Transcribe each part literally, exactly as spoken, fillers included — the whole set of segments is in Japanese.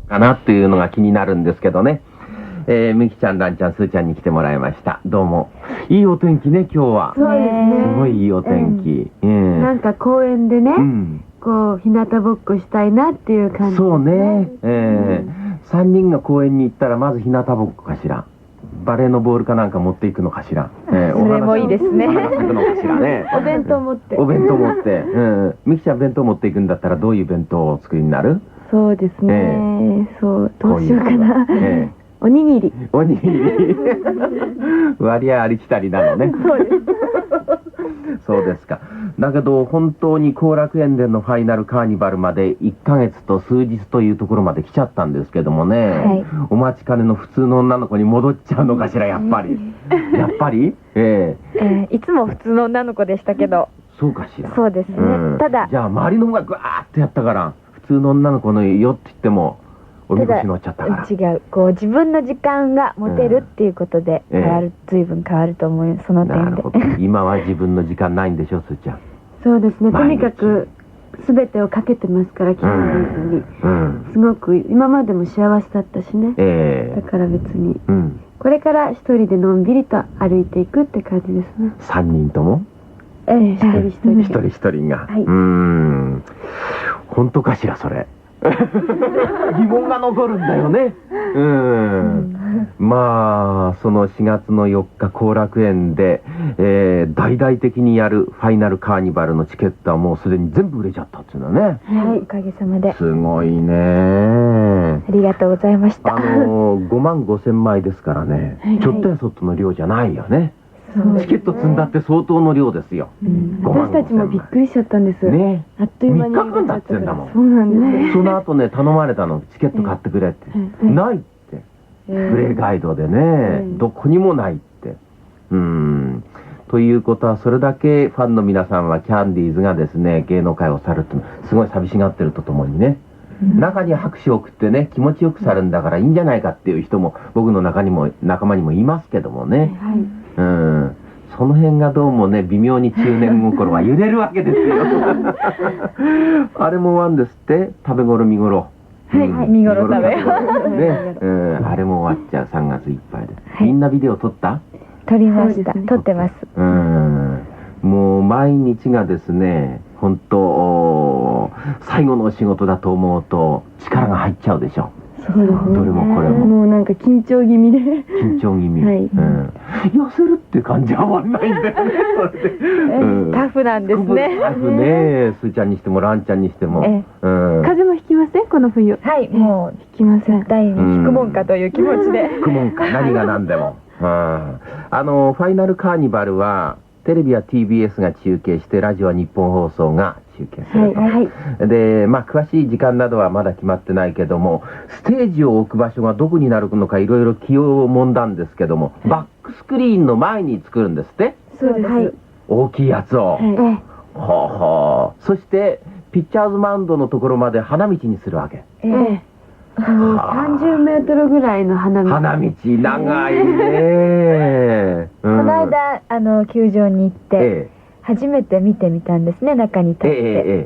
かなっていうのが気になるんですけどね。えー、みきちゃん、らんちゃん、すーちゃんに来てもらいました。どうも。いいお天気ね、今日は。 そうですね。 すごいいいお天気。 うん、なんか公園でね、うん、こう日向ぼっこしたいなっていう感じですね。 そうね。えー、さんにんが公園に行ったらまず日向ぼっこかしら。バレーのボールかなんか持っていくのかしら。 えー、それもいいですね。 お話するのかしらね。 お弁当持って。 お弁当持って。うん。みきちゃん弁当持っていくんだったらどういう弁当をお作りになる？ そうですね。えー、そう、どうしようかな。えーおにぎり。 おにぎり。割合ありきたりなのね。 そうです。 そうですか。だけど本当に後楽園でのファイナルカーニバルまでいっかげつと数日というところまで来ちゃったんですけどもね、はい、お待ちかねの普通の女の子に戻っちゃうのかしら、やっぱり。やっぱり、えーえー、いつも普通の女の子でしたけど。 そうかしら。 そうですね。うん、ただじゃあ周りの方がグワーッとやったから普通の女の子のよって言ってもおみこし乗っちゃったから。 違う、こう自分の時間が持てるっていうことで変わる、うん、随分変わると思います、その点で。なるほど。 今は自分の時間ないんでしょ、すーちゃん。 そうですね。とにかく全てをかけてますから、キャンディーズに、うん、すごく今までも幸せだったしね、えー、だから別に、うん、これから一人でのんびりと歩いていくって感じですね。 さんにんとも？ ええ、一人一人。 一人一人が。 はい、 うーん。本当かしら、それ。疑問が残るんだよね。うん。まあそのしがつのよっか後楽園で、えー、大々的にやるファイナルカーニバルのチケットはもうすでに全部売れちゃったっていうのね。 はい、おかげさまで。 すごいね。 ありがとうございました。 あのー、ごまんごせんまいですからね、はい、ちょっとやそっとの量じゃないよね。チケット積んだって相当の量ですよ。 うん、私たちもびっくりしちゃったんです。ね、あっという間に。 みっかかんだってんだもん。 そうなんです。 その後ね、頼まれたの、チケット買ってくれって。ないって。プレイガイドでね、どこにもないって。うん。ということは、それだけファンの皆さんはキャンディーズがですね、芸能界を去るってすごい寂しがってるとともにね。中に拍手を送ってね、気持ちよく去るんだからいいんじゃないかっていう人も僕の中にも仲間にもいますけどもね。はい、うん、その辺がどうもね、微妙に中年心は揺れるわけですよ。あれもワンですって、食べ頃見頃。 はい、うん、見頃食べ。ね、 うん、あれも終わっちゃう、さんがついっぱいで。はい、みんなビデオ撮った？ 撮りました。撮ってます。 うん、もう毎日がですね、本当最後のお仕事だと思うと力が入っちゃうでしょ。 そうですね。 どれもこれも。 もうなんか緊張気味で。 緊張気味。はい。うん。痩せるって感じはあんまりないんだよね。 タフなんですね。 タフね。すーちゃんにしてもランちゃんにしても。 風邪もひきませんこの冬？ はい、もうひきません。 絶対に引くもんかという気持ちで。 引くもんか。何が何でも。あのファイナルカーニバルはテレビは ティービーエス が中継してラジオは日本放送が中継すると、はいはい、でまあ詳しい時間などはまだ決まってないけどもステージを置く場所がどこになるのかいろいろ気をもんだんですけども、はい、バックスクリーンの前に作るんですって。 そうです、はい、 大きいやつを、はい、ほうほう。そしてピッチャーズマウンドのところまで花道にするわけ。 ええさんじゅうメートルぐらいの花道。 花道長いね。 この間あの球場に行って初めて見てみたんですね、中に立って。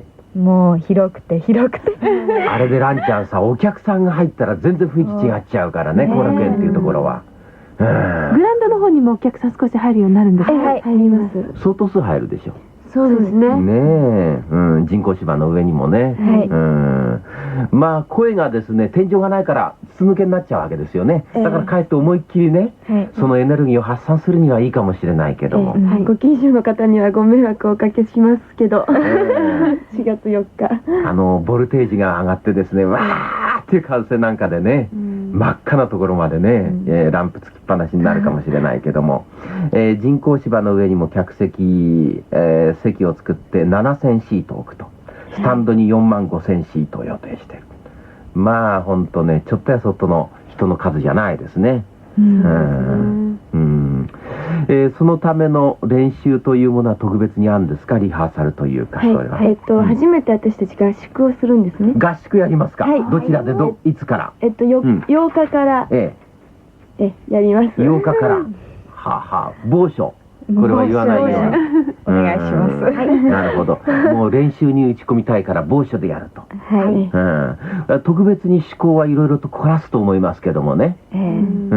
もう広くて広くて。 あれでランちゃんさ、お客さんが入ったら全然雰囲気違っちゃうからね、後楽園っていうところは。 グラウンドの方にもお客さん少し入るようになるんですか？はい、入ります。 相当数入るでしょ。 そうですね。 ねえ、うん、人工芝の上にもね。はい、うん。まあ声がですね、天井がないから筒抜けになっちゃうわけですよね。だからかえって思いっきりね、えー、そのエネルギーを発散するにはいいかもしれないけども。 えーはい、ご近所の方にはご迷惑をおかけしますけど、えー、しがつよっか。 あのボルテージが上がってですね、わーっていう風船なんかでね、うん、真っ赤なところまでね、うん、えー、ランプつきっぱなしになるかもしれないけども、えー、人工芝の上にも客席、えー、席を作ってななせんシート置くと。スタンドによんまんごせんシートを予定している。まあほんとね、ちょっとやそっとの人の数じゃないですね。うん、うん、えー、そのための練習というものは特別にあるんですか？リハーサルというか、 はい、それは。えっと、うん、初めて私たち合宿をするんですね。 合宿やりますか？はい、どちらでど、いつから？ えっと、よ、うん、ようかから、ええ、え、やります。 ようかから。はあはあ、某所。これは言わないように。 お願いします。 なるほど。もう練習に打ち込みたいから某所でやると。 はい。 うん、特別に思考はいろいろと凝らすと思いますけどもね。 えー、うん。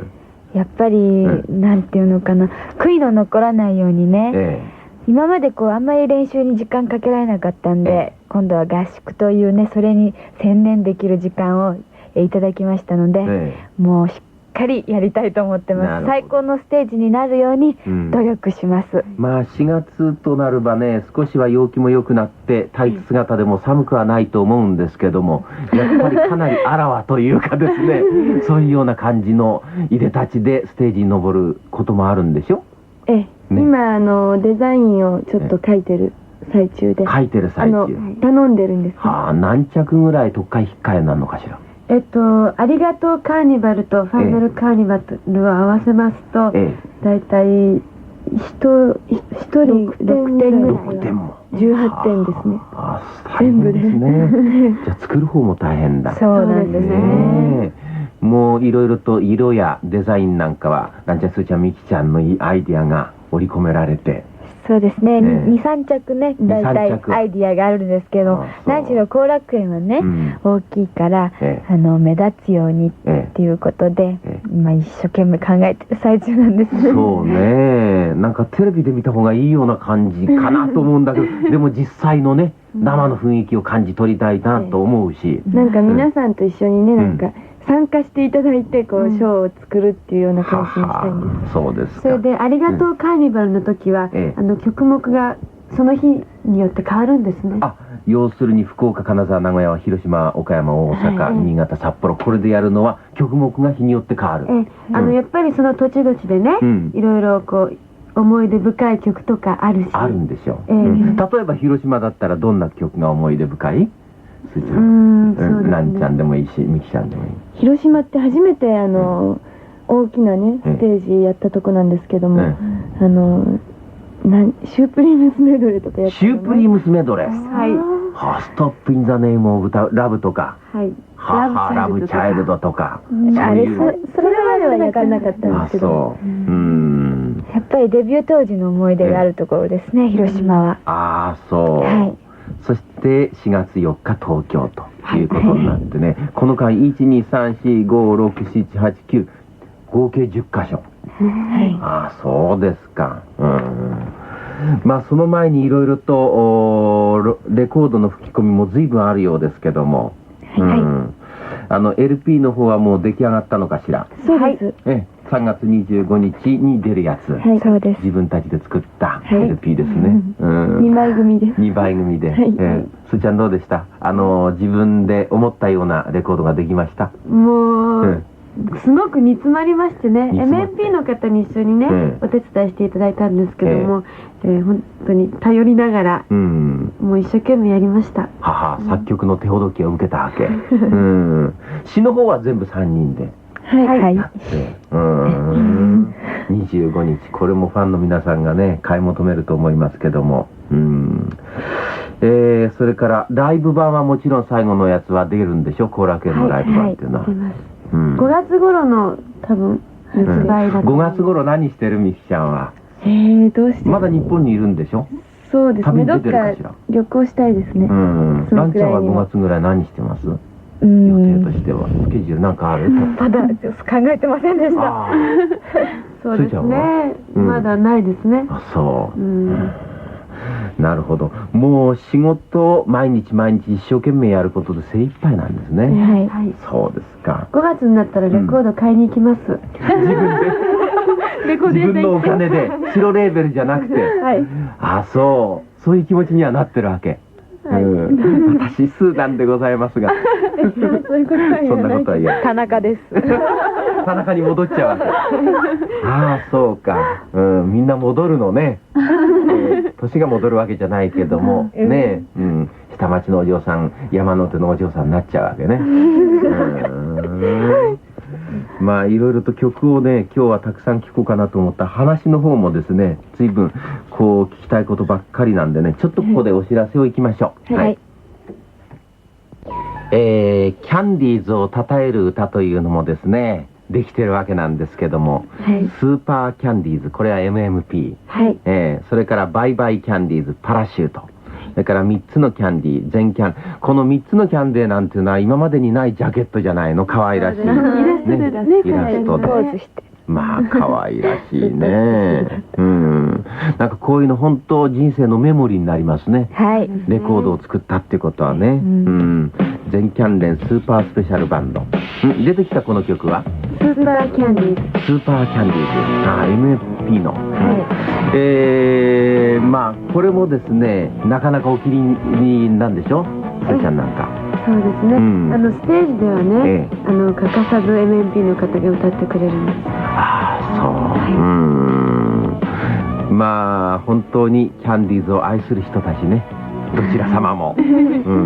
やっぱり、うん、なんていうのかな、悔いの残らないようにね。えー、今までこうあんまり練習に時間かけられなかったんで、えー、今度は合宿というね、それに専念できる時間をいただきましたので、えー、もうしっかりやりたいと思ってます。最高のステージになるように努力します、うん、 まあしがつとなればね、少しは陽気も良くなってタイツ姿でも寒くはないと思うんですけども、やっぱりかなりあらわというかですねそういうような感じのいでたちでステージに登ることもあるんでしょ。 ええ、ね、今あのデザインをちょっと書いてる最中で、 書いてる最中、 頼んでるんです、ね、 はあ、何着ぐらい特化引っかえなのかしら。 えっと、ありがとうカーニバルとファイナルカーニバルを合わせますと、ええ、だいたい一人ろくてんぐらいはろくてんもじゅうはってんですね。 ああ、全部ですねじゃあ作る方も大変だ。 そうなんですね。 もういろいろと色やデザインなんかはなんちゃすーちゃんみきちゃんのいいアイディアが織り込められて、 そうですね、にさんちゃくね、だいたいアイディアがあるんですけど、何しろ後楽園はね、うん、大きいから、ええ、あの目立つようにっていうことで、ええ、今一生懸命考えてる最中なんですね。 そうね、なんかテレビで見た方がいいような感じかなと思うんだけどでも実際のね、生の雰囲気を感じ取りたいなと思うし、 ええ、なんか皆さんと一緒にね、なんか、うん、参加していただいてこう、うん、ショーを作るっていうような感じにしたいんです。はは、 そうですか。 それでありがとうカーニバルの時は、うん、あの曲目がその日によって変わるんですね。 あ、要するに福岡、金沢、名古屋、広島、岡山、大阪、はい、新潟、札幌、これでやるのは曲目が日によって変わる。 えあの、うん、やっぱりその土地土地でね、うん、いろいろこう思い出深い曲とかあるし、 あるんでしょう、えーうん、例えば広島だったらどんな曲が思い出深い？ うーん、そうですね。 なんちゃんでもいいし、みきちゃんでもいい。 広島って初めてあの、うん、大きなねステージやったとこなんですけども、うん、あのなんシュープリームスメドレーとかやって、 シュープリームスメドレー、 はい、 はストップインザネームオブラブとか、 はい、 はラブチャイルドとか、 あれそそれまではやってなかったんですけど、 そう、うん、 やっぱりデビュー当時の思い出があるところですね、広島は。 ああ、そう、はい、そしてしがつよっか東京ということになってね、はい、この間いちにさんしごろくしちはちきゅう合計じゅっかしょ、はい、ああ、そうですか。うん、まあその前にいろいろとレコードの吹き込みも随分あるようですけども、はい、うん、あの エルピー の方はもう出来上がったのかしら。 そうです。 えさんがつにじゅうごにちに出るやつ、 はい、そうです。 自分たちで作った エルピー ですね、 うん、にまい組です。 にまい組で、はい、えー、すーちゃんどうでした？あの自分で思ったようなレコードができました？ もう、うん、すごく煮詰まりましてね、エムエムピー の方に一緒にね、えー、お手伝いしていただいたんですけども、えーえー、本当に頼りながら、うん、もう一生懸命やりました。 はは、うん、作曲の手ほどきを受けたわけ。うん、詩の方は全部さんにんではいはい、 うん、にじゅうごにち、これもファンの皆さんがね買い求めると思いますけども、うん、えー、それからライブ版はもちろん最後のやつは出るんでしょ、後楽園のライブ版っていうのは。はいはい、 うん、ごがつ頃の多分発売だと、うん、 ごがつ頃何してるみきちゃんは？ えー、どうしてまだ日本にいるんでしょ？ そうですね、どっか旅行したいですね。 うん、ランちゃんはごがつぐらい何してます？予定としてはスケジュールなんかある？ まだ考えてませんでした。 そうですね、うん、まだないですね。 あ、そう、うん、なるほど。もう仕事毎日毎日一生懸命やることで精一杯なんですね。 はい、 そうですか。 ごがつになったらレコード買いに行きます。うん、自分でレコード自分のお金で白レーベルじゃなくて、はい、あ、そうそういう気持ちにはなってるわけ。はい、うん、私スーダンでございますがそんなことは言えない。 田中です。 田中に戻っちゃうわけ。ああ、そうか、うん、みんな戻るのね、えー、年が戻るわけじゃないけどもね、うん、下町のお嬢さん、山手のお嬢さんになっちゃうわけね。うん、まあいろいろと曲をね今日はたくさん聴こうかなと思った。話の方もですね随分こう聞きたいことばっかりなんでね、ちょっとここでお知らせをいきましょう。はい、はい、えー、キャンディーズを称える歌というのもですね、 できてるわけなんですけども、はい、スーパーキャンディーズ、これは エムエムピー、はい、えー、それからバイバイキャンディーズ、パラシュート、それからみっつのキャンディー、全キャン、このみっつのキャンディーなんていうのは今までにないジャケットじゃないの、可愛らしい、ね、イラストで、まあ可愛らしいね。うん。なんかこういうの本当人生のメモリーになりますね。はい。レコードを作ったってことはね。うん。全キャン連スーパースペシャルバンド。ん出てきたこの曲はスーパーキャンディーズ。 スーパーキャンディーズ。ああ、エムエムピー の。はい。えー、まあこれもですね、なかなかお気に入りなんでしょ？スーちゃんなんか。 そうですね、うん、あのステージではね、ええ、あの欠かさず エムエムピー の方が歌ってくれるんです。 ああ、そう、はい、うん、まあ本当にキャンディーズを愛する人たちね、どちら様も、うん、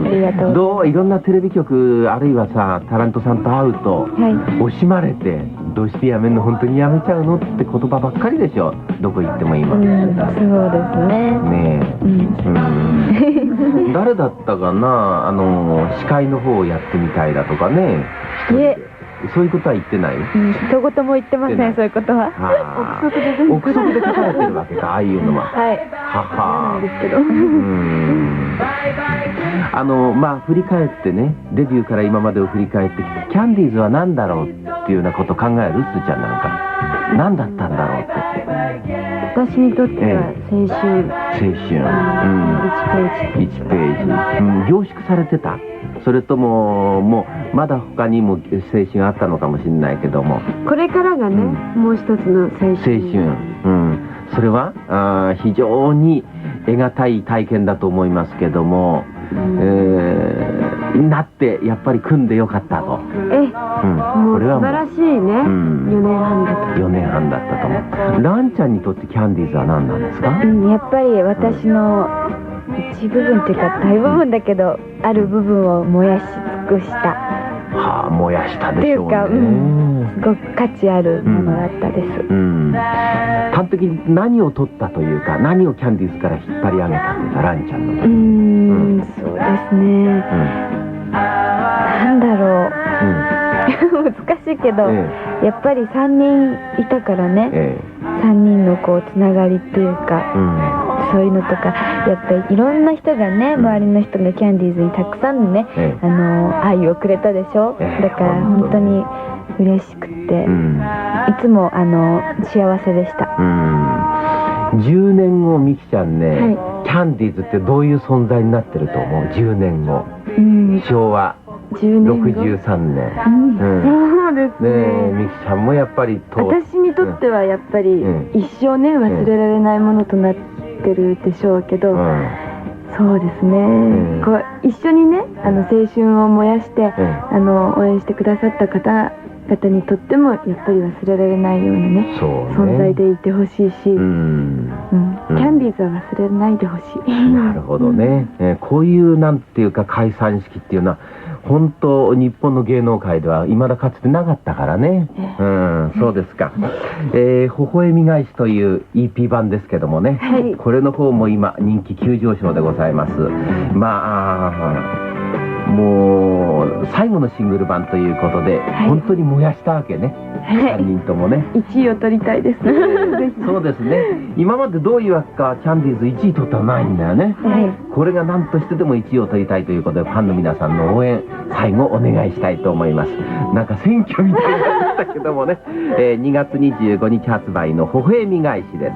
ありがとう。どういろんなテレビ局あるいはさタレントさんと会うと、はい、惜しまれてどうしてやめんの、本当にやめちゃうのって言葉ばっかりでしょ、どこ行っても今。うん、 そうですね。 ねえ、うんうん、誰だったかな、あの司会の方をやってみたいだとかね。いえ、そういうことは言ってない？うん、 一言も言ってません、そういうことは。 憶測で憶測で書かれてるわけか、ああいうのは。はい。はは。ですけど。うん。あのまあ振り返ってね、デビューから今までを振り返ってきて、キャンディーズは何だろうっていうようなことを考える？すーちゃんなんか何だったんだろうって。 私にとっては青春。 青春。うん。いちページ。いちページ。うん、凝縮されてた。それとももうまだ他にも青春あったのかもしれないけども、 これからがね、うん、もう一つの青春。青春。 うん。それはあ非常に得難い体験だと思いますけども、うん、えー、なってやっぱり組んでよかったと。 え、うん、もう素晴らしいね、うん、よねんはんだった。 よねんはんだったと思う。ランちゃんにとってキャンディーズは何なんですか？ うん、やっぱり私の一部分っていうか大部分だけど、うん、ある部分を燃やし尽くした。 はあ、燃やしたでしょうね。っていうか、うん、 すごく価値あるものだったです。うん。 端的に何を取ったというか、何をキャンディーズから引っ張り上げたというか、ランちゃんの。 うーん、そうですね。うん、なんだろう。うん、難しいけど、ええ、やっぱりさんにんいたからね、ええ、さんにんのこうつながりっていうか、うん、そういうのとか、やっぱりいろんな人がね、周りの人がキャンディーズにたくさんのね、ええ、あの愛をくれたでしょ、ええ、だから本当に嬉しくて、うん、いつもあの幸せでした。 うん、じゅうねんご、みきちゃんね、はい、キャンディーズってどういう存在になってると思う？じゅうねんご、うん、昭和ろくじゅうさんねん。 そうですね。 ねえ、みきちゃんもやっぱり私にとってはやっぱり一生ね、忘れられないものとなってるでしょうけど、うん、そうですね、うん、こう一緒にね、あの青春を燃やして、うん、あの応援してくださった方々にとってもやっぱり忘れられないようなね、ね、存在でいてほしいし、うん、うん、キャンディーズは忘れないでほしい。 なるほどね、うん、えー、こういうなんていうか解散式っていうのは本当日本の芸能界では未だかつてなかったからね。うん、そうですか。えー、微笑み返しという イーピー 版ですけどもね、はい、これの方も今人気急上昇でございます。まあもう最後のシングル版ということで、はい、本当に燃やしたわけね、はい、さんにんともね。 いちいを取りたいです。えー、そうですね。今までどういうわけかキャンディーズいちい取ったらないんだよね、はい、これが何としてでもいちいを取りたいということで、ファンの皆さんの応援最後お願いしたいと思います。なんか選挙みたいになったけどもね、えー、にがつにじゅうごにち発売の微笑み返しです。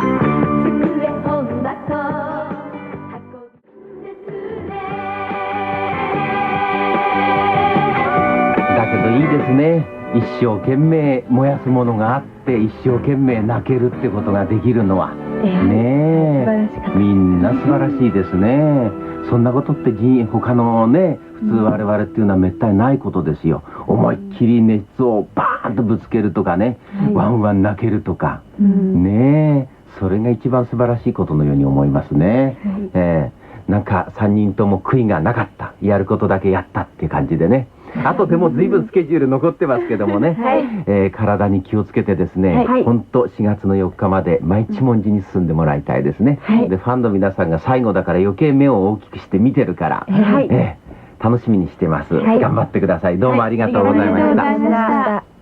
いいですね。一生懸命燃やすものがあって一生懸命泣けるってことができるのは、えー、ねえ、みんな素晴らしいですね。そんなことって他のね、普通我々っていうのはめったにないことですよ。思いっきり熱をバーンとぶつけるとかね、はい、ワンワン泣けるとか、うん、ねえ、それが一番素晴らしいことのように思いますね、はい、えー、なんかさんにんとも悔いがなかった、やることだけやったっていう感じでね。あとでも随分スケジュール残ってますけどもね、はい、えー、体に気をつけてですね、はい、ほんとしがつのよっかまで毎日文字に進んでもらいたいですね、はい、でファンの皆さんが最後だから余計目を大きくして見てるから、はい、えー、楽しみにしてます、はい、頑張ってください。どうもありがとうございました。